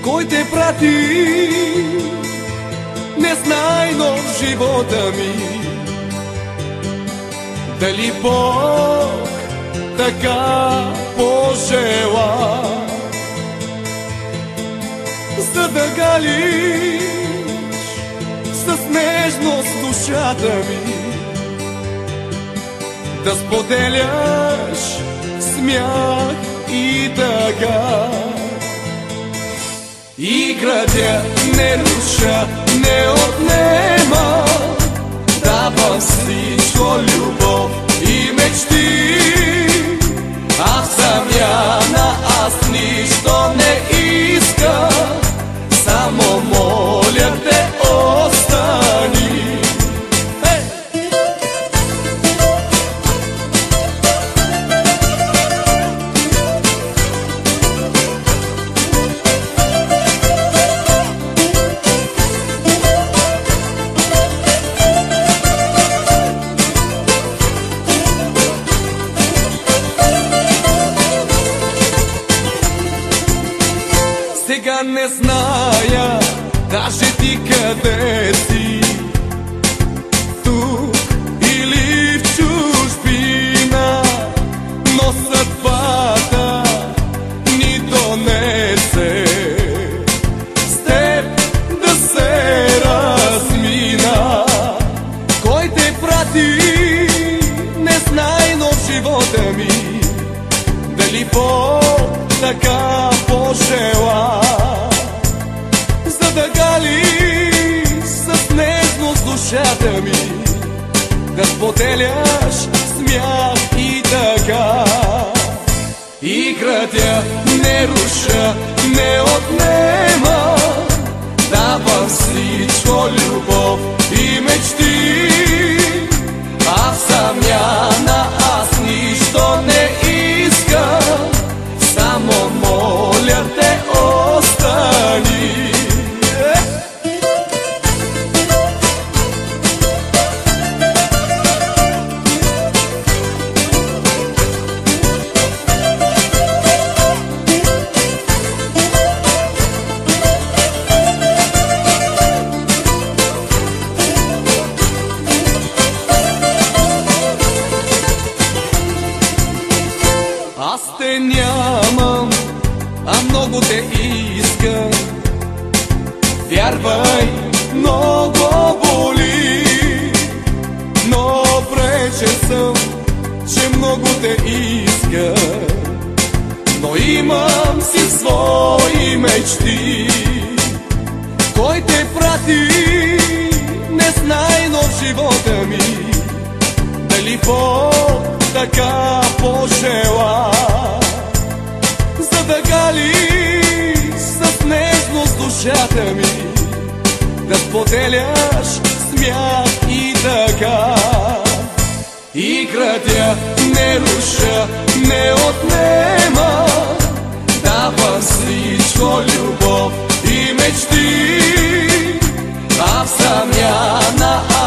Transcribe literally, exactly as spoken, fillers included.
Кой те прати, незнайно в живота ми? Дали Бог така пожела, за да галиш с нежност душата ми, да споделяш смях и тъга. Играта не руша, не отнема, давам всичко любов и мечти, а в замяна аз нищо не иска, само моля те остани. Сега не зная даже ти къде си, тук или в чужбина, но съдбата ни донесе с теб да се размина. Кой те прати, незнайно в живота ми? Дали Бог така пожела, за да гали с нежност душата ми, да споделяш смях и тъга. Играта не руша, не отнема, давам всичко любов и мечти, а в замяна аз нищо не искам, само моля те остани. Аз те нямам, а много те искам. Вярвай, много боли, но прече съм, че много те искам. Но имам си свои мечти. Кой те прати, незнайно в живота ми? Дали Бог така пожела, за да гали с нежност душата ми, да споделяш смях и тъга. Играта не руша, не отнема, давам всичко любов и мечти, а в замяна